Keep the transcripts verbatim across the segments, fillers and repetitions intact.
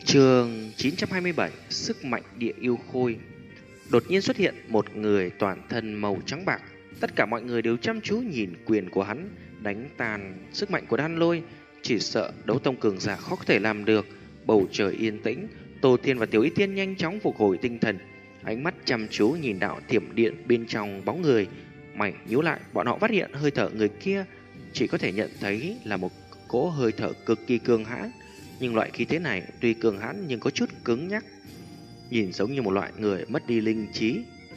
Chương chín trăm hai mươi bảy. Sức mạnh địa yêu khôi. Đột nhiên xuất hiện một người toàn thân màu trắng bạc. Tất cả mọi người đều chăm chú nhìn quyền của hắn, đánh tàn sức mạnh của đan lôi. Chỉ sợ đấu tông cường giả khó có thể làm được. Bầu trời yên tĩnh, Tô Thiên và Tiểu Y Tiên nhanh chóng phục hồi tinh thần, ánh mắt chăm chú nhìn đạo thiểm điện bên trong bóng người. Mày nhíu lại, bọn họ phát hiện hơi thở người kia chỉ có thể nhận thấy là một cỗ hơi thở cực kỳ cường hãn. Nhưng loại khí thế này tuy cường hãn nhưng có chút cứng nhắc, nhìn giống như một loại người mất đi linh trí.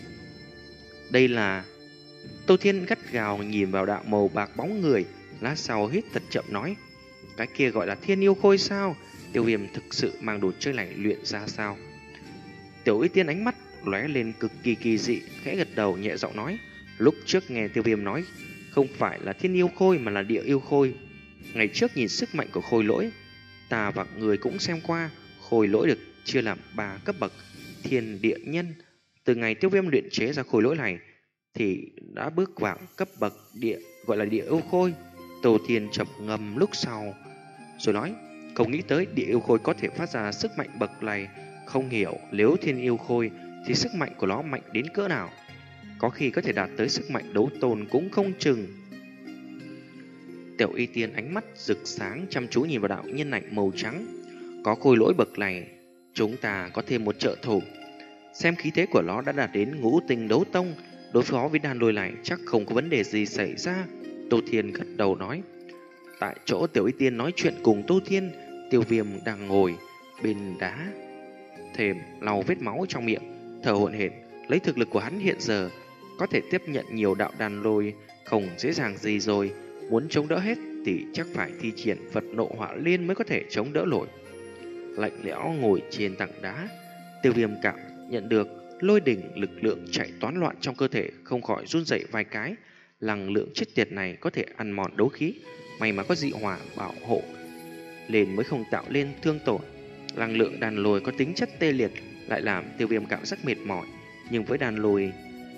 Đây là... Tô Thiên gắt gào nhìn vào đạo màu bạc bóng người, lát sau hít thật chậm nói: cái kia gọi là thiên yêu khôi sao? Tiêu Viêm thực sự mang đồ chơi này luyện ra sao? Tiểu Y Tiên ánh mắt lóe lên cực kỳ kỳ dị, khẽ gật đầu nhẹ giọng nói: lúc trước nghe Tiêu Viêm nói không phải là thiên yêu khôi mà là địa yêu khôi. Ngày trước nhìn sức mạnh của khôi lỗi, ta và người cũng xem qua, khôi lỗi được chia làm ba cấp bậc: thiên, địa, nhân. Từ ngày Tiêu Viêm luyện chế ra khôi lỗi này thì đã bước vào cấp bậc địa, gọi là địa yêu khôi. Tô Thiên chậm ngâm lúc sau rồi nói: không nghĩ tới địa yêu khôi có thể phát ra sức mạnh bậc này. Không hiểu nếu thiên yêu khôi thì sức mạnh của nó mạnh đến cỡ nào, có khi có thể đạt tới sức mạnh đấu tôn cũng không chừng. Tiểu Y Tiên ánh mắt rực sáng chăm chú nhìn vào đạo nhân ảnh màu trắng. Có khôi lỗi bậc này, chúng ta có thêm một trợ thủ. Xem khí thế của nó đã đạt đến ngũ tinh đấu tông, đối phó với đàn lôi này chắc không có vấn đề gì xảy ra. Tô Thiên gật đầu nói. Tại chỗ Tiểu Y Tiên nói chuyện cùng Tô Thiên, Tiêu Viêm đang ngồi bên đá thềm lau vết máu trong miệng, thở hổn hển. Lấy thực lực của hắn hiện giờ có thể tiếp nhận nhiều đạo đàn lôi không dễ dàng gì rồi. Muốn chống đỡ hết thì chắc phải thi triển Phật Nộ Hỏa Liên mới có thể chống đỡ nổi. Lạnh lẽo ngồi trên tảng đá, Tiêu Viêm cảm nhận được lôi đỉnh lực lượng chạy toán loạn trong cơ thể, không khỏi run rẩy vài cái. Năng lượng chết tiệt này có thể ăn mòn đấu khí, may mà có dị hỏa bảo hộ lên mới không tạo lên thương tổn. Năng lượng đàn lôi có tính chất tê liệt, lại làm Tiêu Viêm cảm giác mệt mỏi. Nhưng với đàn lôi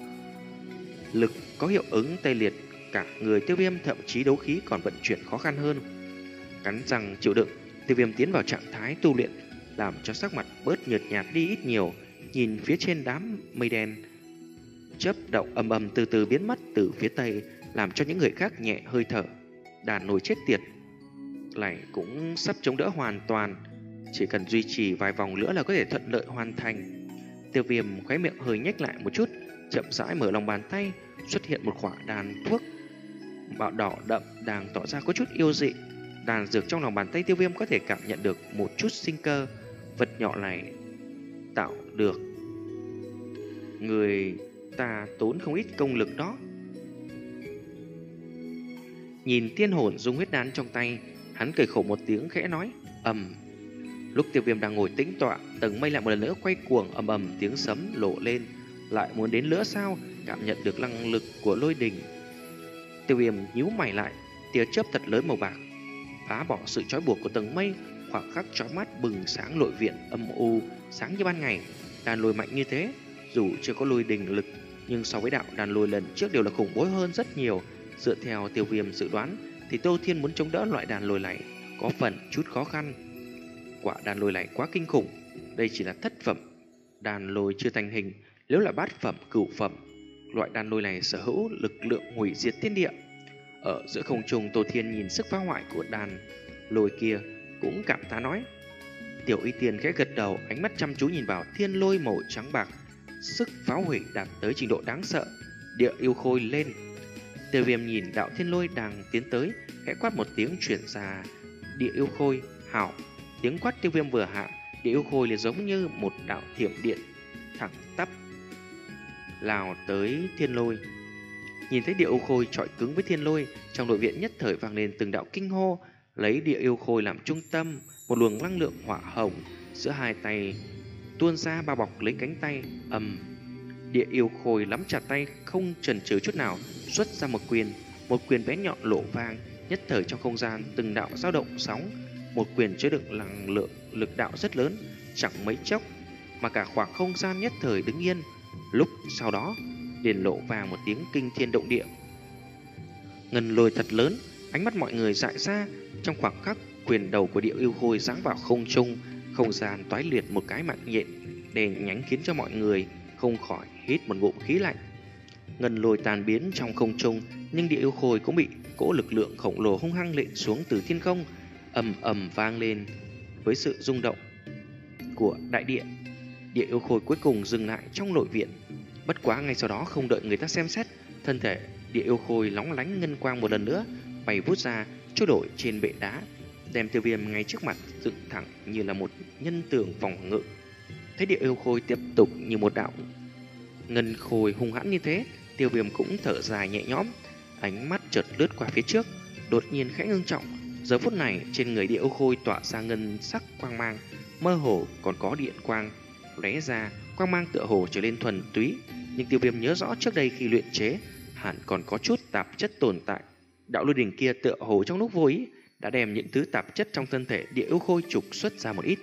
lực có hiệu ứng tê liệt, cả người Tiêu Viêm thậm chí đấu khí còn vận chuyển khó khăn hơn. Cắn răng chịu đựng, Tiêu Viêm tiến vào trạng thái tu luyện, làm cho sắc mặt bớt nhợt nhạt đi ít nhiều. Nhìn phía trên đám mây đen chớp động ầm ầm từ từ biến mất từ phía tây, làm cho những người khác nhẹ hơi thở. Đàn nồi chết tiệt này cũng sắp chống đỡ hoàn toàn, chỉ cần duy trì vài vòng nữa là có thể thuận lợi hoàn thành. Tiêu Viêm khóe miệng hơi nhếch lại một chút, chậm rãi mở lòng bàn tay, xuất hiện một quả đàn thuốc màu đỏ đậm đang tỏ ra có chút yêu dị. Đàn dược trong lòng bàn tay Tiêu Viêm có thể cảm nhận được một chút sinh cơ. Vật nhỏ này tạo được người ta tốn không ít công lực đó. Nhìn tiên hồn dung huyết đan trong tay, hắn cười khổ một tiếng khẽ nói: ầm. Lúc Tiêu Viêm đang ngồi tĩnh tọa, tầng mây lại một lần nữa quay cuồng, ầm ầm tiếng sấm lộ lên. Lại muốn đến nữa sao? Cảm nhận được năng lực của lôi đình, Tiêu Viêm nhíu mày lại, tia chớp thật lớn màu bạc phá bỏ sự trói buộc của tầng mây, khoảng khắc chói mắt bừng sáng nội viện âm u, sáng như ban ngày. Đàn lôi mạnh như thế, dù chưa có lôi đình lực, nhưng so với đạo đàn lôi lần trước đều là khủng bố hơn rất nhiều. Dựa theo Tiêu Viêm dự đoán thì Tô Thiên muốn chống đỡ loại đàn lôi này có phần chút khó khăn. Quả đàn lôi này quá kinh khủng, đây chỉ là thất phẩm đàn lôi chưa thành hình, nếu là bát phẩm cửu phẩm, loại đàn lôi này sở hữu lực lượng hủy diệt thiên địa. Ở giữa không trung, Tô Thiên nhìn sức phá hoại của đàn lôi kia cũng cảm thán nói. Tiểu Y Tiên khẽ gật đầu, ánh mắt chăm chú nhìn vào thiên lôi màu trắng bạc, sức phá hủy đạt tới trình độ đáng sợ. Địa yêu khôi lên. Tiêu Viêm nhìn đạo thiên lôi đang tiến tới, khẽ quát một tiếng chuyển ra địa yêu khôi. Hảo. Tiếng quát Tiêu Viêm vừa hạ, địa yêu khôi liền giống như một đạo thiểm điện thẳng tắp lao tới thiên lôi. Nhìn thấy địa yêu khôi chọi cứng với thiên lôi, trong nội viện nhất thời vang lên từng đạo kinh hô. Lấy địa yêu khôi làm trung tâm, một luồng năng lượng hỏa hồng giữa hai tay tuôn ra bao bọc lấy cánh tay. Ầm. Địa yêu khôi nắm chặt tay, không chần chừ chút nào, xuất ra một quyền. Một quyền bé nhọn lộ vang, nhất thời trong không gian từng đạo dao động sóng. Một quyền chứa đựng năng lượng lực đạo rất lớn, chẳng mấy chốc mà cả khoảng không gian nhất thời đứng yên. Lúc sau đó liền lộ vàng một tiếng kinh thiên động địa. Ngân lôi thật lớn, ánh mắt mọi người dại ra. Trong khoảng khắc, quyền đầu của địa yêu khôi giáng vào không trung, Không gian toái liệt một cái mạng nhện đèn nhánh khiến cho mọi người không khỏi hít một ngụm khí lạnh. Ngân lôi tàn biến trong không trung, nhưng địa yêu khôi cũng bị cỗ lực lượng khổng lồ hung hăng lệnh xuống từ thiên không, ầm ầm vang lên với sự rung động của đại địa. Địa yêu khôi cuối cùng dừng lại trong nội viện. Bất quá ngay sau đó, không đợi người ta xem xét, thân thể địa yêu khôi lóng lánh ngân quang một lần nữa bay vút ra, trôi nổi trên bệ đá, đem Tiêu Viêm ngay trước mặt dựng thẳng như là một nhân tường phòng ngự. Thấy địa yêu khôi tiếp tục như một đạo ngân khôi hung hãn như thế, Tiêu Viêm cũng thở dài nhẹ nhõm, ánh mắt chợt lướt qua phía trước, đột nhiên khẽ ngưng trọng. Giờ phút này trên người địa yêu khôi tỏa ra ngân sắc quang mang, mơ hồ còn có điện quang lóe ra, quang mang tựa hồ trở lên thuần túy. Nhưng Tiêu Viêm nhớ rõ trước đây khi luyện chế, hẳn còn có chút tạp chất tồn tại. Đạo lôi đỉnh kia tựa hồ trong lúc vô ý đã đem những thứ tạp chất trong thân thể địa yêu khôi trục xuất ra một ít.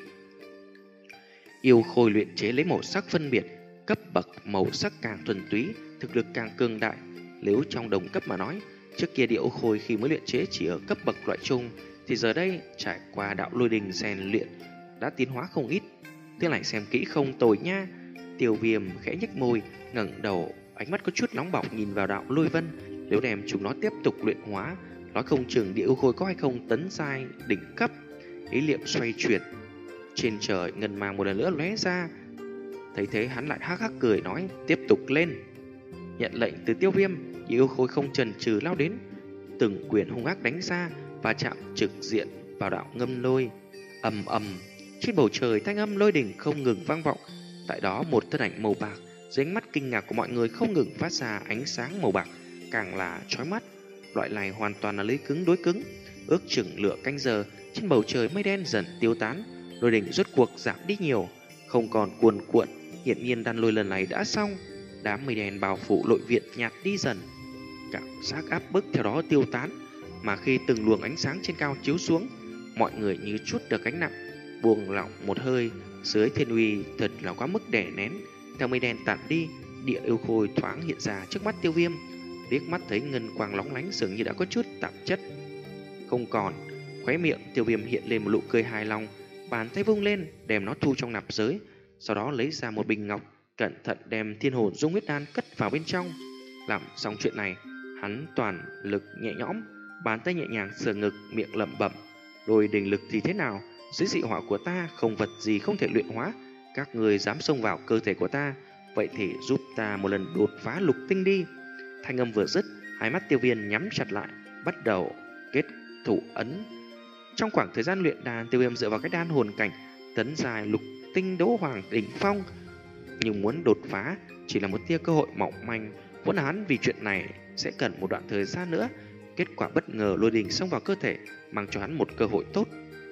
Yêu khôi luyện chế lấy màu sắc phân biệt, cấp bậc màu sắc càng thuần túy, thực lực càng cường đại. Nếu trong đồng cấp mà nói, trước kia địa yêu khôi khi mới luyện chế chỉ ở cấp bậc loại trung, thì giờ đây trải qua đạo lôi đình rèn luyện đã tiến hóa không ít. Thế này xem kỹ không tồi nha. Tiêu Viêm khẽ nhếch môi, ngẩng đầu, ánh mắt có chút nóng bỏng nhìn vào đạo lôi vân. Nếu đem chúng nó tiếp tục luyện hóa, nói không chừng địa yêu khôi có hay không tấn giai đỉnh cấp. Ý niệm xoay chuyển, trên trời ngân mang một lần nữa lóe ra. Thấy thế hắn lại hắc hắc cười nói, tiếp tục lên. Nhận lệnh từ Tiêu Viêm, địa yêu khôi không chần chừ lao đến, từng quyền hung ác đánh ra và chạm trực diện vào đạo ngâm lôi. Ầm ầm, trên bầu trời thanh âm lôi đỉnh không ngừng vang vọng. Tại đó một thân ảnh màu bạc dưới ánh mắt kinh ngạc của mọi người không ngừng phát ra ánh sáng màu bạc, càng là chói mắt. Loại này hoàn toàn là lấy cứng đối cứng. Ước chừng lửa canh giờ, trên bầu trời mây đen dần tiêu tán, lôi đỉnh rốt cuộc giảm đi nhiều, không còn cuồn cuộn. Hiển nhiên đan lôi lần này đã xong. Đám mây đen bao phủ nội viện nhạt đi dần, cảm giác áp bức theo đó tiêu tán. Mà khi từng luồng ánh sáng trên cao chiếu xuống, mọi người như chút được gánh nặng, buông lỏng một hơi. Dưới thiên uy thật là quá mức đè nén. Theo mây đen tản đi, địa yêu khôi thoáng hiện ra trước mắt Tiêu Viêm. Liếc mắt thấy ngân quang lóng lánh dường như đã có chút tạp chất không còn, khóe miệng Tiêu Viêm hiện lên một nụ cười hài lòng, bàn tay vung lên đem nó thu trong nạp giới, sau đó lấy ra một bình ngọc, cẩn thận đem thiên hồn dung huyết đan cất vào bên trong. Làm xong chuyện này, hắn toàn lực nhẹ nhõm, bàn tay nhẹ nhàng sờ ngực, miệng lẩm bẩm: đôi đình lực thì thế nào, dưới dị hỏa của ta không vật gì không thể luyện hóa. Các người dám xông vào cơ thể của ta, vậy thì giúp ta một lần đột phá lục tinh đi. Thanh âm vừa dứt, hai mắt Tiêu Viêm nhắm chặt lại, bắt đầu kết thủ ấn. Trong khoảng thời gian luyện đan, Tiêu Viêm dựa vào cái đan hồn cảnh tấn dài lục tinh đấu hoàng đỉnh phong, nhưng muốn đột phá chỉ là một tia cơ hội mỏng manh. Vốn hắn vì chuyện này sẽ cần một đoạn thời gian nữa. Kết quả bất ngờ lôi đình xông vào cơ thể, mang cho hắn một cơ hội tốt.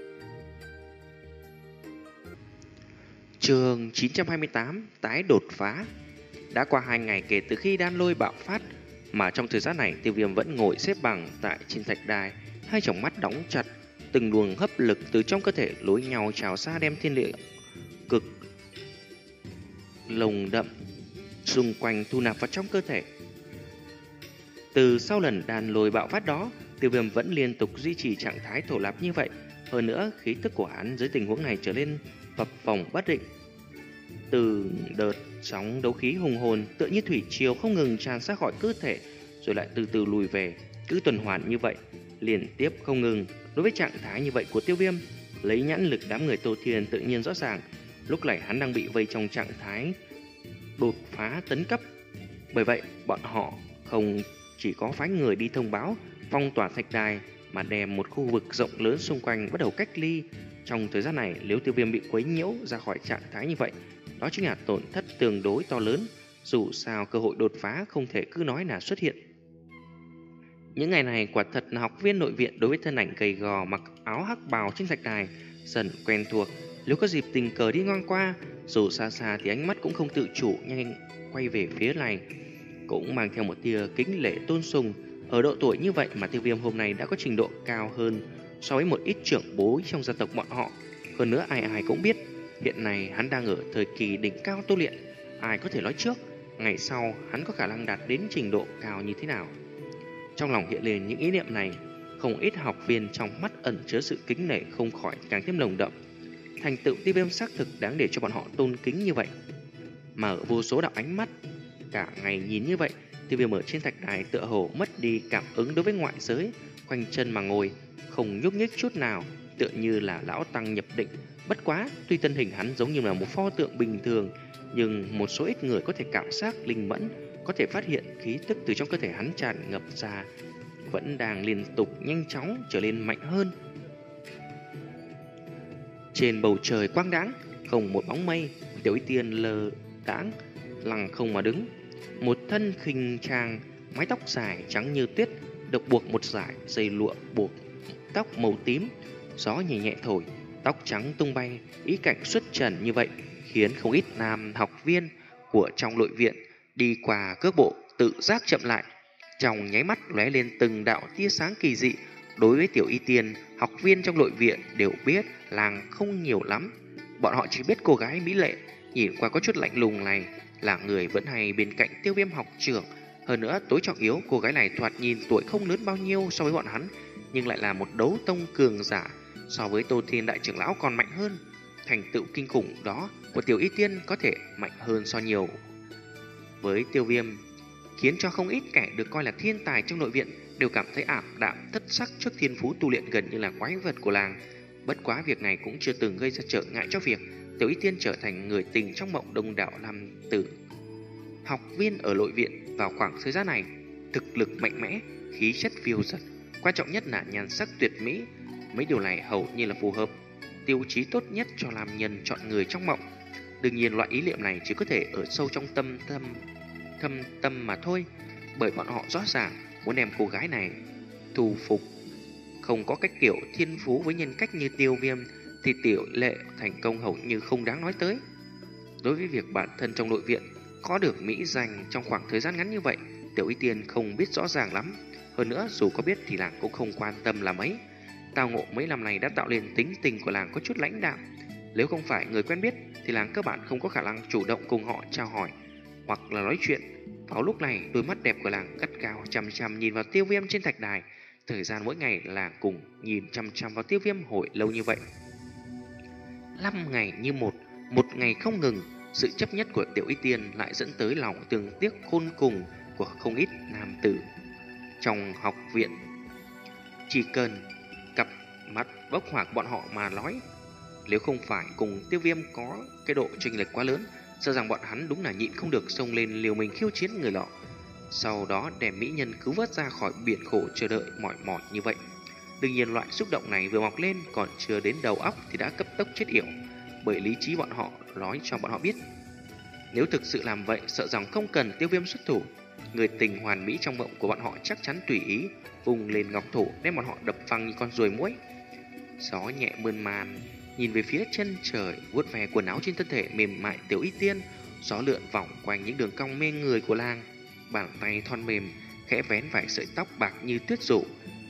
Chương chín trăm hai mươi tám, tái đột phá. Đã qua hai ngày kể từ khi đan lôi bạo phát, mà trong thời gian này Tiêu Viêm vẫn ngồi xếp bằng tại trên thạch đài, hai tròng mắt đóng chặt. Từng luồng hấp lực từ trong cơ thể lối nhau trào ra, đem thiên địa cực lồng đậm xung quanh thu nạp vào trong cơ thể. Từ sau lần đàn lôi bạo phát đó, Tiêu Viêm vẫn liên tục duy trì trạng thái thổ nạp như vậy. Hơn nữa, khí tức của hắn dưới tình huống này trở nên phập phồng bất định. Từ đợt sóng đấu khí hùng hồn tựa như thủy triều không ngừng tràn ra khỏi cơ thể, rồi lại từ từ lùi về, cứ tuần hoàn như vậy liên tiếp không ngừng. Đối với trạng thái như vậy của Tiêu Viêm, lấy nhãn lực đám người Tô Thiên tự nhiên rõ ràng, lúc này hắn đang bị vây trong trạng thái đột phá tấn cấp. Bởi vậy, bọn họ không chỉ có phái người đi thông báo phong tỏa thạch đài, mà đem một khu vực rộng lớn xung quanh bắt đầu cách ly. Trong thời gian này, nếu Tiêu Viêm bị quấy nhiễu ra khỏi trạng thái như vậy, đó chính là tổn thất tương đối to lớn. Dù sao cơ hội đột phá không thể cứ nói là xuất hiện. Những ngày này quả thật là học viên nội viện đối với thân ảnh gầy gò mặc áo hắc bào trên thạch đài dần quen thuộc. Nếu có dịp tình cờ đi ngang qua, dù xa xa thì ánh mắt cũng không tự chủ nhanh quay về phía này, cũng mang theo một tia kính lễ tôn sùng. Ở độ tuổi như vậy mà Tiêu Viêm hôm nay đã có trình độ cao hơn so với một ít trưởng bối trong gia tộc bọn họ. Hơn nữa ai ai cũng biết, hiện nay hắn đang ở thời kỳ đỉnh cao tu luyện. Ai có thể nói trước ngày sau hắn có khả năng đạt đến trình độ cao như thế nào. Trong lòng hiện lên những ý niệm này, không ít học viên trong mắt ẩn chứa sự kính nể không khỏi càng thêm nồng đậm. Thành tựu tiêu viêm xác thực đáng để cho bọn họ tôn kính như vậy. Mở vô số đạo ánh mắt cả ngày nhìn như vậy, tiêu viêm ở trên thạch đài tựa hồ mất đi cảm ứng đối với ngoại giới, khoanh chân mà ngồi, không nhúc nhích chút nào, tựa như là lão tăng nhập định. Bất quá, tuy thân hình hắn giống như là một pho tượng bình thường, nhưng một số ít người có thể cảm giác linh mẫn, có thể phát hiện khí tức từ trong cơ thể hắn tràn ngập ra, vẫn đang liên tục nhanh chóng trở nên mạnh hơn. Trên bầu trời quang đãng, không một bóng mây, Tiểu Y Tiên lờ đãng lặng không mà đứng, một thân khinh trang, mái tóc dài trắng như tuyết, được buộc một dải dây lụa buộc tóc màu tím, gió nhẹ nhẹ thổi, tóc trắng tung bay, ý cảnh xuất trần như vậy khiến không ít nam học viên của trong nội viện đi qua cước bộ tự giác chậm lại, trong nháy mắt lóe lên từng đạo tia sáng kỳ dị. Đối với Tiểu Y Tiên, học viên trong nội viện đều biết làng không nhiều lắm, bọn họ chỉ biết cô gái mỹ lệ nhìn qua có chút lạnh lùng này là người vẫn hay bên cạnh Tiêu Viêm học trưởng. Hơn nữa, tối trọng yếu, cô gái này thoạt nhìn tuổi không lớn bao nhiêu so với bọn hắn, nhưng lại là một đấu tông cường giả, so với Tô Thiên đại trưởng lão còn mạnh hơn. Thành tựu kinh khủng đó của Tiểu Y Tiên có thể mạnh hơn so nhiều với Tiêu Viêm, khiến cho không ít kẻ được coi là thiên tài trong nội viện đều cảm thấy ảm đạm thất sắc trước thiên phú tu luyện gần như là quái vật của làng. Bất quá việc này cũng chưa từng gây ra trở ngại cho việc Tiểu Y Tiên trở thành người tình trong mộng đông đảo nam tử học viên ở nội viện vào khoảng thời gian này. Thực lực mạnh mẽ, khí chất phiêu dật, quan trọng nhất là nhan sắc tuyệt mỹ, mấy điều này hầu như là phù hợp tiêu chí tốt nhất cho nam nhân chọn người trong mộng. Đương nhiên loại ý niệm này chỉ có thể ở sâu trong tâm tâm thâm tâm mà thôi, bởi bọn họ rõ ràng muốn đem cô gái này thu phục. Không có cách kiểu thiên phú với nhân cách như Tiêu Viêm thì tiểu lệ thành công hầu như không đáng nói tới. Đối với việc bản thân trong nội viện có được mỹ danh trong khoảng thời gian ngắn như vậy, Tiểu Y Tiên không biết rõ ràng lắm. Hơn nữa, dù có biết thì làng cũng không quan tâm là mấy. Tao ngộ mấy năm này đã tạo nên tính tình của làng có chút lãnh đạm. Nếu không phải người quen biết thì làng cơ bản không có khả năng chủ động cùng họ chào hỏi hoặc là nói chuyện. Vào lúc này, đôi mắt đẹp của làng gắt gao chằm chằm nhìn vào Tiêu Viêm trên thạch đài. Thời gian mỗi ngày làng cùng nhìn chằm chằm vào Tiêu Viêm hồi lâu như vậy. Năm ngày như một, một ngày không ngừng. Sự chấp nhất của Tiểu Y Tiên lại dẫn tới lòng thương tiếc khôn cùng của không ít nam tử trong học viện. Chỉ cần cặp mắt bốc hỏa bọn họ mà nói, nếu không phải cùng Tiêu Viêm có cái độ chênh lệch quá lớn, sợ rằng bọn hắn đúng là nhịn không được xông lên liều mình khiêu chiến người lọ, sau đó đem mỹ nhân cứu vớt ra khỏi biển khổ chờ đợi mỏi mỏi như vậy. Đương nhiên loại xúc động này vừa mọc lên còn chưa đến đầu óc thì đã cấp tốc chết yểu, bởi lý trí bọn họ nói cho bọn họ biết, nếu thực sự làm vậy sợ rằng không cần Tiêu Viêm xuất thủ, người tình hoàn mỹ trong mộng của bọn họ chắc chắn tùy ý vùng lên ngọc thủ đem bọn họ đập phăng như con ruồi muỗi. Gió nhẹ mơn man nhìn về phía chân trời, vuốt ve quần áo trên thân thể mềm mại Tiểu Y Tiên, gió lượn vòng quanh những đường cong mê người của làng, bàn tay thon mềm khẽ vén vài sợi tóc bạc như tuyết rủ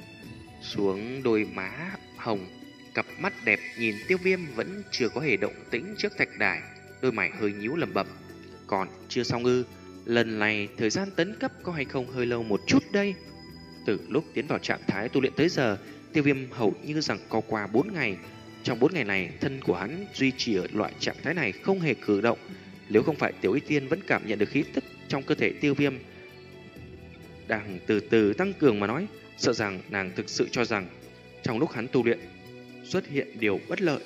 xuống đôi má hồng. Cặp mắt đẹp nhìn Tiêu Viêm vẫn chưa có hề động tĩnh trước thạch đài, đôi mày hơi nhíu lẩm bẩm, còn chưa xong ư? Lần này thời gian tấn cấp có hay không hơi lâu một chút đây? Từ lúc tiến vào trạng thái tu luyện tới giờ, Tiêu Viêm hầu như rằng có qua bốn ngày. Trong bốn ngày này, thân của hắn duy trì ở loại trạng thái này không hề cử động. Nếu không phải Tiểu Y Tiên vẫn cảm nhận được khí tức trong cơ thể Tiêu Viêm đang từ từ tăng cường mà nói, sợ rằng nàng thực sự cho rằng trong lúc hắn tu luyện xuất hiện điều bất lợi.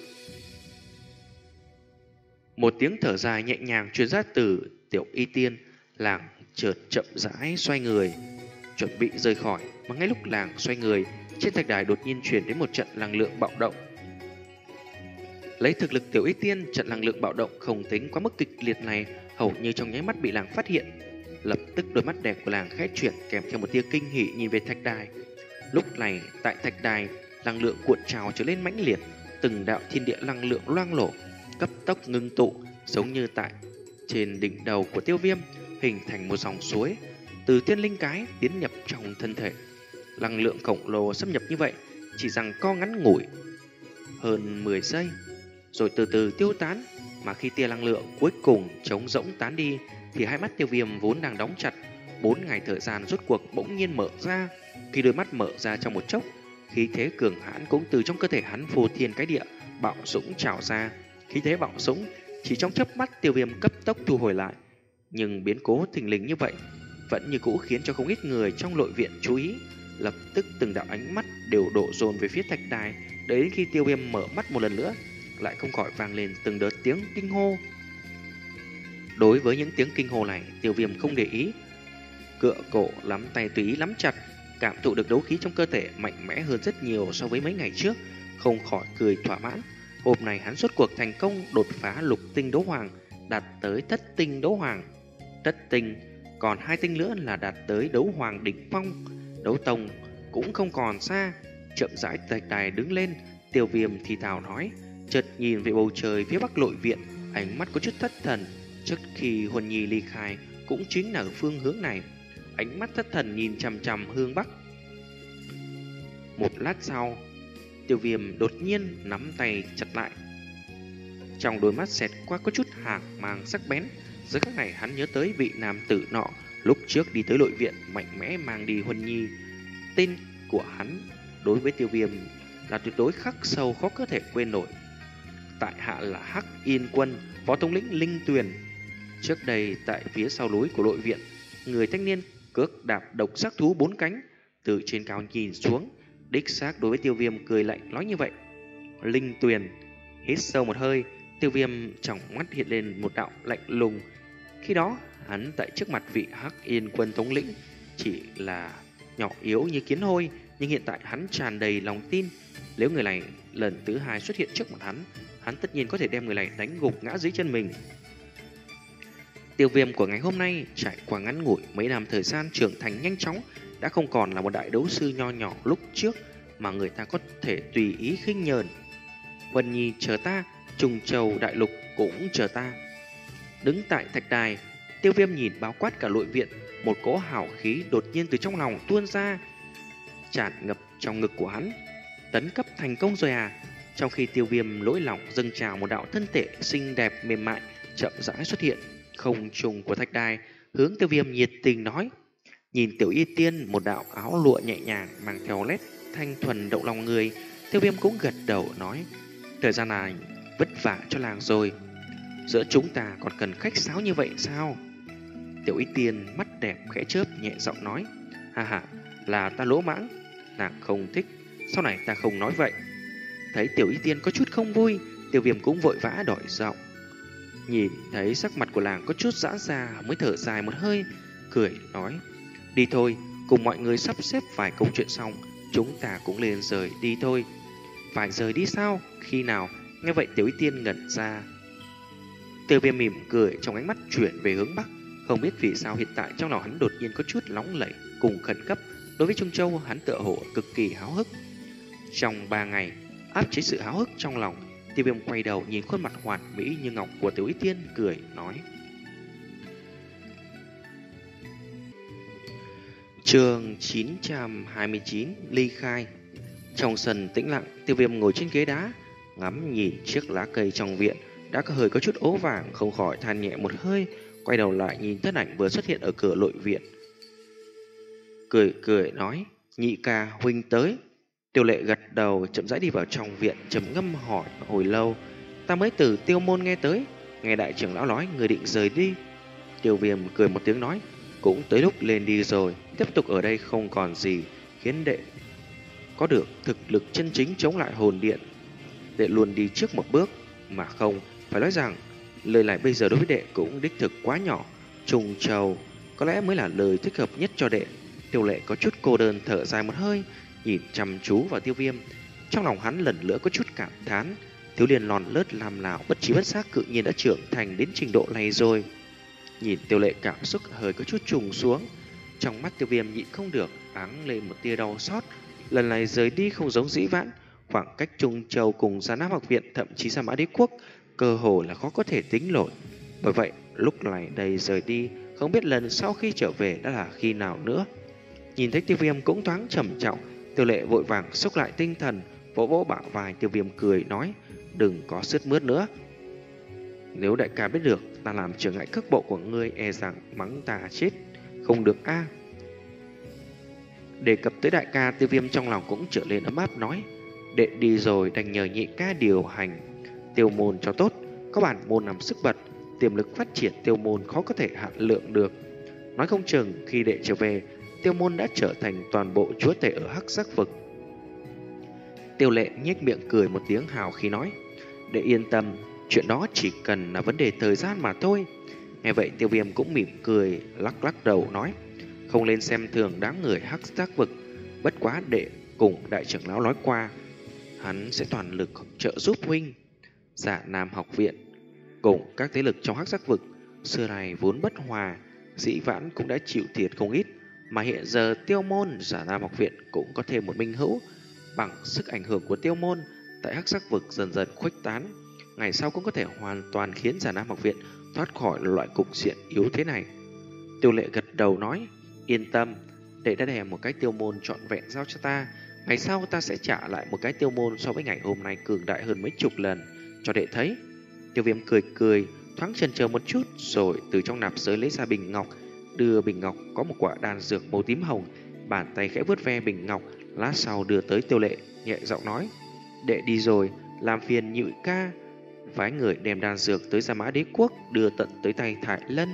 Một tiếng thở dài nhẹ nhàng truyền ra từ Tiểu Y Tiên, làng chợt chậm rãi xoay người, chuẩn bị rời khỏi. Mà ngay lúc làng xoay người, trên thạch đài đột nhiên truyền đến một trận năng lượng bạo động. Lấy thực lực Tiểu Y Tiên, trận năng lượng bạo động không tính quá mức kịch liệt này hầu như trong nháy mắt bị làng phát hiện. Lập tức đôi mắt đẹp của làng khẽ chuyển kèm theo một tia kinh hỉ nhìn về thạch đài. Lúc này tại thạch đài, năng lượng cuộn trào trở lên mãnh liệt, từng đạo thiên địa năng lượng loang lổ cấp tốc ngưng tụ, giống như tại trên đỉnh đầu của Tiêu Viêm, hình thành một dòng suối từ thiên linh cái tiến nhập trong thân thể. Năng lượng khổng lồ xâm nhập như vậy chỉ rằng co ngắn ngủi hơn mười giây rồi từ từ tiêu tán. Mà khi tia năng lượng cuối cùng trống rỗng tán đi thì hai mắt Tiêu Viêm vốn đang đóng chặt bốn ngày thời gian rốt cuộc bỗng nhiên mở ra. Khi đôi mắt mở ra trong một chốc, khí thế cường hãn cũng từ trong cơ thể hắn phô thiên cái địa bạo dũng trào ra. Khí thế bạo dũng chỉ trong chớp mắt Tiêu Viêm cấp tốc thu hồi lại. Nhưng biến cố thình lình như vậy vẫn như cũ khiến cho không ít người trong nội viện chú ý. Lập tức từng đạo ánh mắt đều đổ dồn về phía thạch đài. Đến khi Tiêu Viêm mở mắt một lần nữa, lại không khỏi vang lên từng đợt tiếng kinh hô. Đối với những tiếng kinh hô này, Tiêu Viêm không để ý, cựa cổ nắm tay tùy ý nắm chặt, cảm thụ được đấu khí trong cơ thể mạnh mẽ hơn rất nhiều so với mấy ngày trước, không khỏi cười thỏa mãn. Hôm nay hắn rốt cuộc thành công đột phá lục tinh đấu hoàng, đạt tới thất tinh đấu hoàng. Thất tinh, còn hai tinh nữa là đạt tới đấu hoàng đỉnh phong. Đấu tông cũng không còn xa. Chậm rãi thạch đài đứng lên, Tiêu Viêm thì thào nói, chợt nhìn về bầu trời phía bắc nội viện, ánh mắt có chút thất thần. Trước khi Huân Nhi ly khai cũng chính là ở phương hướng này. Ánh mắt thất thần nhìn chằm chằm hướng bắc. Một lát sau, Tiêu Viêm đột nhiên nắm tay chặt lại. Trong đôi mắt xẹt qua có chút hàn mang sắc bén. Giờ khắc này hắn nhớ tới vị nam tử nọ lúc trước đi tới nội viện mạnh mẽ mang đi Huân Nhi. Tên của hắn đối với Tiêu Viêm là tuyệt đối khắc sâu khó có thể quên nổi. Tại hạ là Hắc Yên Quân, phó thống lĩnh Linh Tuyền. Trước đây tại phía sau núi của nội viện, người thanh niên cước đạp độc giác thú bốn cánh, từ trên cao nhìn xuống, đích xác đối với Tiêu Viêm cười lạnh nói như vậy. Linh Tuyền hít sâu một hơi, Tiêu Viêm trong mắt hiện lên một đạo lạnh lùng. Khi đó hắn tại trước mặt vị Hắc Yên Quân thống lĩnh chỉ là nhỏ yếu như kiến hôi, nhưng hiện tại hắn tràn đầy lòng tin. Nếu người này lần thứ hai xuất hiện trước mặt hắn, hắn tất nhiên có thể đem người này đánh gục ngã dưới chân mình. Tiêu Viêm của ngày hôm nay trải qua ngắn ngủi mấy năm thời gian trưởng thành nhanh chóng, đã không còn là một đại đấu sư nho nhỏ lúc trước mà người ta có thể tùy ý khinh nhờn. Vân Nhi chờ ta, Trùng Châu đại lục cũng chờ ta. Đứng tại thạch đài, Tiêu Viêm nhìn bao quát cả nội viện, một cỗ hào khí đột nhiên từ trong lòng tuôn ra, tràn ngập trong ngực của hắn. Tấn cấp thành công rồi à? Trong khi Tiêu Viêm lỗi lòng dâng trào, một đạo thân thể xinh đẹp mềm mại chậm rãi xuất hiện không trùng của thạch đài, hướng Tiêu Viêm nhiệt tình nói. Nhìn Tiểu Y Tiên, một đạo áo lụa nhẹ nhàng mang theo nét thanh thuần động lòng người, Tiêu Viêm cũng gật đầu nói, thời gian này vất vả cho làng rồi, giữa chúng ta còn cần khách sáo như vậy sao? Tiểu Y Tiên mắt đẹp khẽ chớp nhẹ giọng nói, ha ha, là ta lỗ mãng, nàng không thích, sau này ta không nói vậy. Thấy Tiểu Y Tiên có chút không vui, Tiêu Viêm cũng vội vã đổi giọng. Nhìn thấy sắc mặt của làng có chút giãn ra, mới thở dài một hơi, cười nói, đi thôi, cùng mọi người sắp xếp vài công chuyện xong, chúng ta cũng lên rời đi thôi. Phải rời đi sao? Khi nào? Nghe vậy Tiểu Y Tiên ngẩn ra. Tiêu Viêm mỉm cười, trong ánh mắt chuyển về hướng bắc. Không biết vì sao hiện tại trong lòng hắn đột nhiên có chút nóng lẩy cùng khẩn cấp. Đối với Trung Châu, hắn tựa hồ cực kỳ háo hức. Trong ba ngày áp chế sự háo hức trong lòng, Tiêu Viêm quay đầu nhìn khuôn mặt hoàn mỹ như ngọc của Tiểu Y Tiên, cười nói. Chương chín trăm hai mươi chín, ly khai. Trong sân tĩnh lặng, Tiêu Viêm ngồi trên ghế đá, ngắm nhìn chiếc lá cây trong viện đã có hơi có chút ố vàng, không khỏi than nhẹ một hơi, quay đầu lại nhìn thân ảnh vừa xuất hiện ở cửa nội viện, cười cười nói, nhị ca huynh tới. Tiêu Lệ gật đầu, chậm rãi đi vào trong viện, trầm ngâm hỏi hồi lâu, ta mới từ Tiêu môn nghe tới, nghe đại trưởng lão nói người định rời đi. Tiêu Viêm cười một tiếng nói, cũng tới lúc lên đi rồi, tiếp tục ở đây không còn gì khiến đệ có được thực lực chân chính chống lại hồn điện. Đệ luôn đi trước một bước, mà không, phải nói rằng lời này bây giờ đối với đệ cũng đích thực quá nhỏ. Trùng Châu có lẽ mới là lời thích hợp nhất cho đệ. Tiêu Lệ có chút cô đơn thở dài một hơi, nhìn chăm chú vào Tiêu Viêm. Trong lòng hắn lần nữa có chút cảm thán, thiếu niên lòn lớt làm nào bất trí bất giác cự nhiên đã trưởng thành đến trình độ này rồi. Nhìn Tiêu Lệ cảm xúc hơi có chút trùng xuống, trong mắt Tiêu Viêm nhịn không được áng lên một tia đau xót. Lần này rời đi không giống dĩ vãng, khoảng cách Trung Châu cùng Gia Nam học viện, thậm chí Sa Mã Đế quốc, cơ hồ là khó có thể tính nổi. Bởi vậy lúc này đây rời đi, không biết lần sau khi trở về đã là khi nào nữa. Nhìn thấy Tiêu Viêm cũng thoáng trầm trọng, Tiêu Lệ vội vàng xúc lại tinh thần, vỗ vỗ bả vai Tiêu Viêm cười nói, đừng có sướt mướt nữa. Nếu đại ca biết được ta làm trở ngại cước bộ của ngươi, e rằng mắng ta chết không được a. Đề cập tới đại ca, Tiêu Viêm trong lòng cũng trở lên ấm áp nói, Đệ đi rồi đành nhờ nhị ca điều hành tiêu môn cho tốt. Có bản môn nằm sức bật, tiềm lực phát triển tiêu môn khó có thể hạn lượng được. Nói không chừng khi đệ trở về, tiêu môn đã trở thành toàn bộ chúa tể ở Hắc Giác Vực. Tiêu Lệ nhếch miệng cười một tiếng hào khí nói, đệ yên tâm, chuyện đó chỉ cần là vấn đề thời gian mà thôi. Nghe vậy Tiêu Viêm cũng mỉm cười, lắc lắc đầu nói, không lên xem thường đáng người Hắc Giác Vực. Bất quá đệ cùng đại trưởng lão nói qua, hắn sẽ toàn lực trợ giúp huynh. Giả Nam học viện cùng các thế lực trong Hắc Giác Vực xưa này vốn bất hòa, dĩ vãng cũng đã chịu thiệt không ít, mà hiện giờ Tiêu môn Giả Nam học viện cũng có thêm một minh hữu. Bằng sức ảnh hưởng của Tiêu môn tại Hắc Giác Vực dần dần khuếch tán, ngày sau cũng có thể hoàn toàn khiến Giả Nam học viện thoát khỏi loại cục diện yếu thế này. Tiêu Lệ gật đầu nói, yên tâm, đệ đã đem một cái tiêu môn trọn vẹn giao cho ta. Ngày sau ta sẽ trả lại một cái tiêu môn so với ngày hôm nay cường đại hơn mấy chục lần cho đệ thấy. Tiêu Viêm cười cười, thoáng chần chờ một chút, rồi từ trong nạp giới lấy ra bình ngọc, đưa bình ngọc có một quả đan dược màu tím hồng, bàn tay khẽ vuốt ve bình ngọc, lát sau đưa tới Tiêu Lệ, nhẹ giọng nói, đệ đi rồi, làm phiền nhị ca phái người đem đan dược tới Gia Mã Đế Quốc, đưa tận tới tay Thải Lân.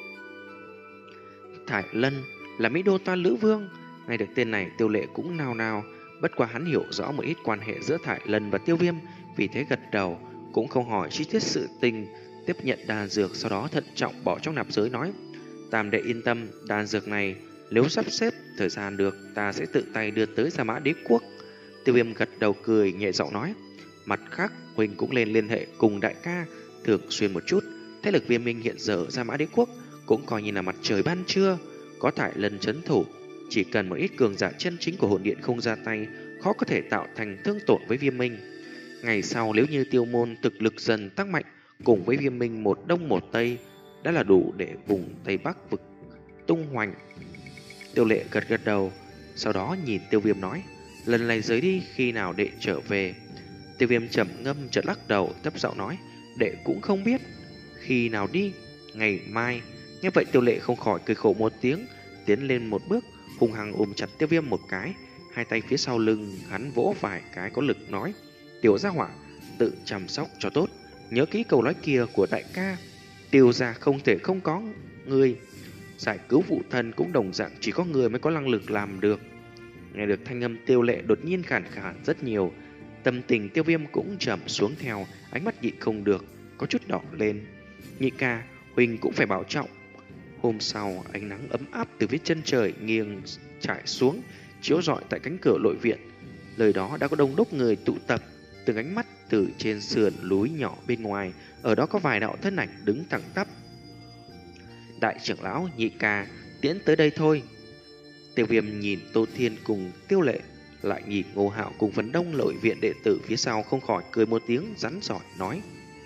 Thải Lân là Mỹ Đô Toa Lữ Vương. Nghe được tên này, Tiêu Lệ cũng nao nao, bất quá hắn hiểu rõ một ít quan hệ giữa Thải Lân và Tiêu Viêm, vì thế gật đầu, cũng không hỏi chi tiết sự tình, tiếp nhận đan dược, sau đó thận trọng bỏ trong nạp giới nói, tam đệ yên tâm, đan dược này nếu sắp xếp thời gian được, ta sẽ tự tay đưa tới Gia Mã Đế Quốc. Tiêu Viêm gật đầu cười, nhẹ giọng nói, mặt khác huynh cũng lên liên hệ cùng đại ca thường xuyên một chút. Thế lực Viêm Minh hiện giờ ở Gia Mã Đế Quốc cũng coi như là mặt trời ban trưa, có Thải Lân trấn thủ, chỉ cần một ít cường giả chân chính của hồn điện không ra tay, khó có thể tạo thành thương tổn với Viêm Minh. Ngày sau nếu như Tiêu môn thực lực dần tăng mạnh, cùng với Viêm Minh một đông một tây, đã là đủ để vùng Tây Bắc vực tung hoành. Tiêu Lệ gật gật đầu, sau đó nhìn Tiêu Viêm nói, lần này rời đi khi nào đệ trở về? Tiêu Viêm trầm ngâm chợt lắc đầu, thấp giọng nói, đệ cũng không biết. Khi nào đi? Ngày mai. Nghe vậy Tiêu Lệ không khỏi cười khổ một tiếng, tiến lên một bước, hung hăng ôm chặt Tiêu Viêm một cái, hai tay phía sau lưng hắn vỗ vài cái có lực nói, tiểu gia hỏa, tự chăm sóc cho tốt, nhớ kỹ câu nói kia của đại ca, Tiêu gia không thể không có người, giải cứu phụ thân cũng đồng dạng chỉ có người mới có năng lực làm được. Nghe được thanh âm Tiêu Lệ đột nhiên khàn khàn rất nhiều, tâm tình Tiêu Viêm cũng trầm xuống theo, ánh mắt nhịn không được, có chút đỏ lên. Nhị ca, huynh cũng phải bảo trọng. Hôm sau, ánh nắng ấm áp từ phía chân trời nghiêng trải xuống, chiếu rọi tại cánh cửa nội viện. Lời đó đã có đông đúc người tụ tập, từng ánh mắt từ trên sườn núi nhỏ bên ngoài, ở đó có vài đạo thân ảnh đứng thẳng tắp. Đại trưởng lão, nhị ca, tiễn tới đây thôi. Tiêu Viêm nhìn Tô Thiên cùng Tiêu Lệ, lại nhìn Ngô Hạo cùng phấn đông nội viện đệ tử phía sau, không khỏi cười một tiếng rắn giỏi nói.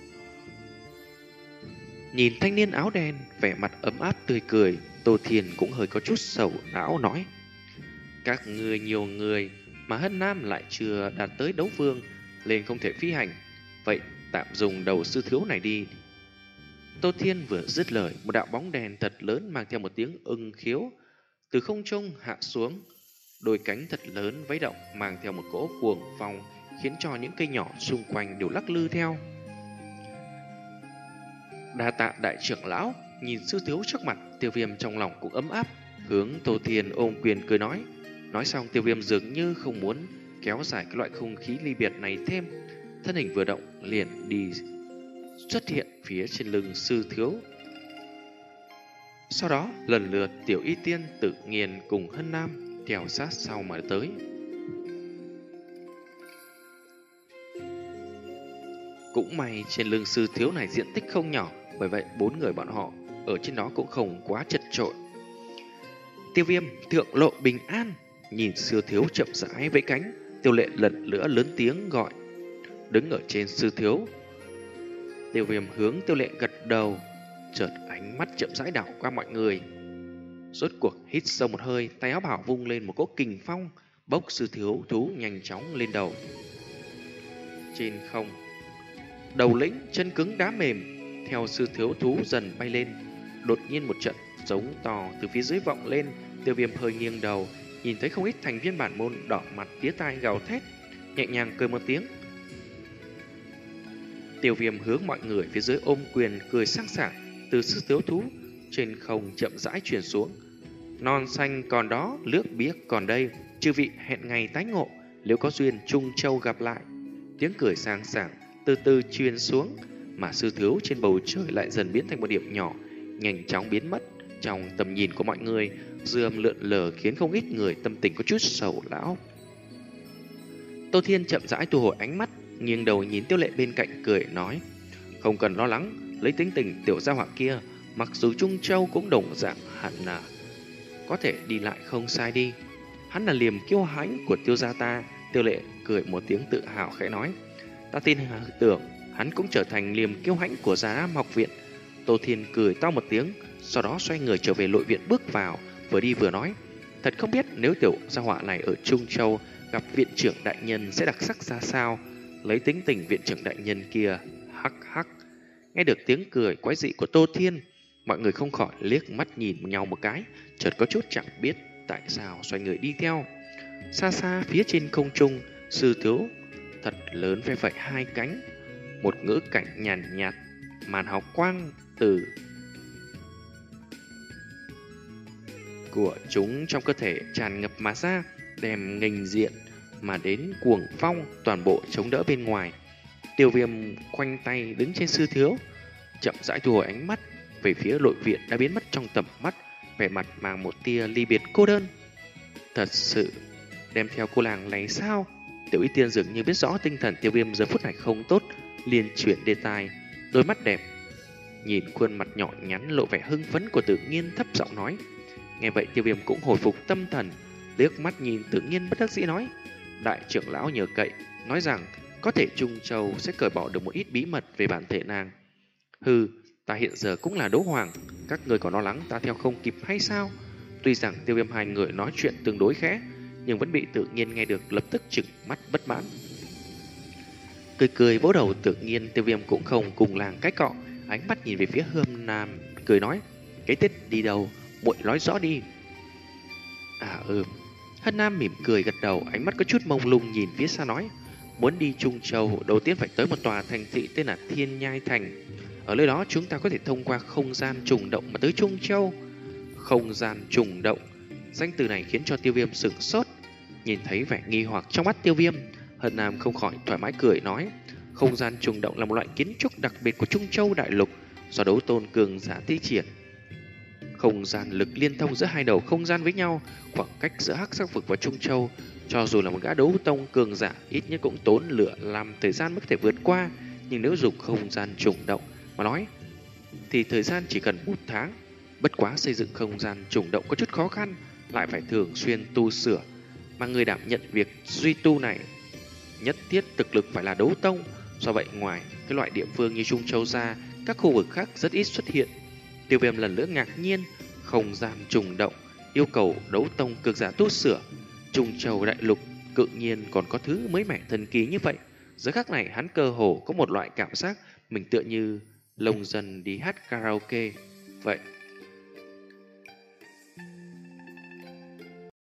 Nhìn thanh niên áo đen, vẻ mặt ấm áp tươi cười, Tô Thiên cũng hơi có chút sầu não nói, các người nhiều người mà Hân Nam lại chưa đạt tới đấu vương, nên không thể phi hành, vậy tạm dùng đầu sư thiếu này đi. Tô Thiên vừa dứt lời, một đạo bóng đèn thật lớn mang theo một tiếng ưng khiếu từ không trung hạ xuống, đôi cánh thật lớn vẫy động mang theo một cỗ cuồng phong, khiến cho những cây nhỏ xung quanh đều lắc lư theo. Đa tạ đại trưởng lão. Nhìn sư thiếu trước mặt, Tiêu Viêm trong lòng cũng ấm áp, hướng Tô Thiên ôm quyền cười nói. Nói xong, Tiêu Viêm dường như không muốn kéo dài cái loại không khí ly biệt này thêm, thân hình vừa động liền đi xuất hiện phía trên lưng sư thiếu. Sau đó lần lượt Tiểu Y Tiên, Tự Nghiền cùng Hân Nam theo sát sau mà tới. Cũng may trên lưng sư thiếu này diện tích không nhỏ, bởi vậy bốn người bọn họ ở trên đó cũng không quá chật chội. Tiêu Viêm, thượng lộ bình an. Nhìn sư thiếu chậm rãi vẫy cánh, Tiêu Lệ lần nữa lớn tiếng gọi. Đứng ở trên sư thiếu, Tiêu Viêm hướng Tiêu Lệ gật đầu, chợt ánh mắt chậm rãi đảo qua mọi người. Rốt cuộc hít sâu một hơi, tay áo bảo vung lên một cỗ kình phong, bốc sư thiếu thú nhanh chóng lên đầu. Trên không, đầu lĩnh chân cứng đá mềm, theo sư thiếu thú dần bay lên, đột nhiên một trận giống to từ phía dưới vọng lên. Tiêu Viêm hơi nghiêng đầu, nhìn thấy không ít thành viên bản môn đỏ mặt tía tai gào thét. nhẹ nhàng cười một tiếng. Tiêu Viêm hướng mọi người phía dưới ôm quyền cười sang sảng, từ sư thiếu thú trên không chậm rãi truyền xuống. Non xanh còn đó, nước biếc còn đây, chư vị hẹn ngày tái ngộ, nếu có duyên Trung Châu gặp lại. Tiếng cười sang sảng từ từ truyền xuống, mà sư thiếu trên bầu trời lại dần biến thành một điểm nhỏ, nhanh chóng biến mất trong tầm nhìn của mọi người. Dư âm lượn lờ khiến không ít người tâm tình có chút sầu lão. Tô Thiên chậm rãi thu hồi ánh mắt, nghiêng đầu nhìn Tiêu Lệ bên cạnh cười nói: không cần lo lắng, lấy tính tình tiểu gia hỏa kia, mặc dù Trung Châu cũng đồng dạng hẳn là có thể đi lại không sai đi. Hắn là liềm kiêu hãnh của Tiêu gia ta. Tiêu Lệ cười một tiếng tự hào khẽ nói: ta tin tưởng hắn cũng trở thành liềm kiêu hãnh của Già Nam học viện. Tô Thiên cười to một tiếng, sau đó xoay người trở về nội viện bước vào, vừa đi vừa nói: thật không biết nếu tiểu gia hỏa này ở Trung Châu gặp viện trưởng đại nhân sẽ đặc sắc ra sao. Lấy tính tình viện trưởng đại nhân kia, hắc hắc. Nghe được tiếng cười quái dị của Tô Thiên, mọi người không khỏi liếc mắt nhìn nhau một cái, chợt có chút chẳng biết tại sao xoay người đi theo. Xa xa phía trên không trung, sư thiếu thật lớn phe phẩy hai cánh, một ngữ cảnh nhàn nhạt, màn hào quang từ của chúng trong cơ thể tràn ngập mà ra, đem nghênh diện mà đến cuồng phong toàn bộ chống đỡ bên ngoài. Tiêu Viêm khoanh tay đứng trên sư thiếu, chậm rãi thu hồi ánh mắt về phía nội viện đã biến mất trong tầm mắt, vẻ mặt mang một tia ly biệt cô đơn. Thật sự đem theo cô nàng này sao? Tiểu Y Tiên dường như biết rõ tinh thần Tiêu Viêm giờ phút này không tốt, liền chuyển đề tài, đôi mắt đẹp nhìn khuôn mặt nhỏ nhắn lộ vẻ hưng phấn của Tự Nhiên thấp giọng nói. Nghe vậy Tiêu Viêm cũng hồi phục tâm thần, liếc mắt nhìn Tự Nhiên bất đắc dĩ nói: đại trưởng lão nhờ cậy, nói rằng có thể Trung Châu sẽ cởi bỏ được một ít bí mật về bản thể nàng. Hừ, ta hiện giờ cũng là đấu hoàng, các người còn lo lắng ta theo không kịp hay sao? Tuy rằng Tiêu Viêm hai người nói chuyện tương đối khẽ, nhưng vẫn bị Tự Nhiên nghe được, lập tức trừng mắt bất mãn. Cười cười vỗ đầu Tự Nhiên, Tiêu Viêm cũng không cùng làng cái cọ, ánh mắt nhìn về phía Hâm Nam, cười nói: cái tết đi đâu, muội nói rõ đi. À ừ. Hân Nam mỉm cười gật đầu, ánh mắt có chút mông lung nhìn phía xa nói: muốn đi Trung Châu, đầu tiên phải tới một tòa thành thị tên là Thiên Nhai Thành. Ở nơi đó chúng ta có thể thông qua không gian trùng động mà tới Trung Châu. Không gian trùng động, danh từ này khiến cho Tiêu Viêm sửng sốt. Nhìn thấy vẻ nghi hoặc trong mắt Tiêu Viêm, Hân Nam không khỏi thoải mái cười nói: không gian trùng động là một loại kiến trúc đặc biệt của Trung Châu đại lục, do đấu tôn cường giả thi triển. Không gian lực liên thông giữa hai đầu không gian với nhau, khoảng cách giữa Hắc Sắc vực và Trung Châu, cho dù là một gã đấu tông cường giả ít nhất cũng tốn lửa làm thời gian mới có thể vượt qua. Nhưng nếu dùng không gian trùng động mà nói thì thời gian chỉ cần một tháng. Bất quá xây dựng không gian trùng động có chút khó khăn, lại phải thường xuyên tu sửa, mà người đảm nhận việc duy tu này nhất thiết thực lực phải là đấu tông. Do vậy ngoài cái loại địa phương như Trung Châu ra, các khu vực khác rất ít xuất hiện. Tiêu Viêm lần nữa ngạc nhiên, không gian trùng động yêu cầu đấu tông cực giả tu sửa. Trung Châu đại lục cự nhiên còn có thứ mới mẻ thần kỳ như vậy. Giờ khắc này hắn cơ hồ có một loại cảm giác mình tựa như lồng dần đi hát karaoke vậy.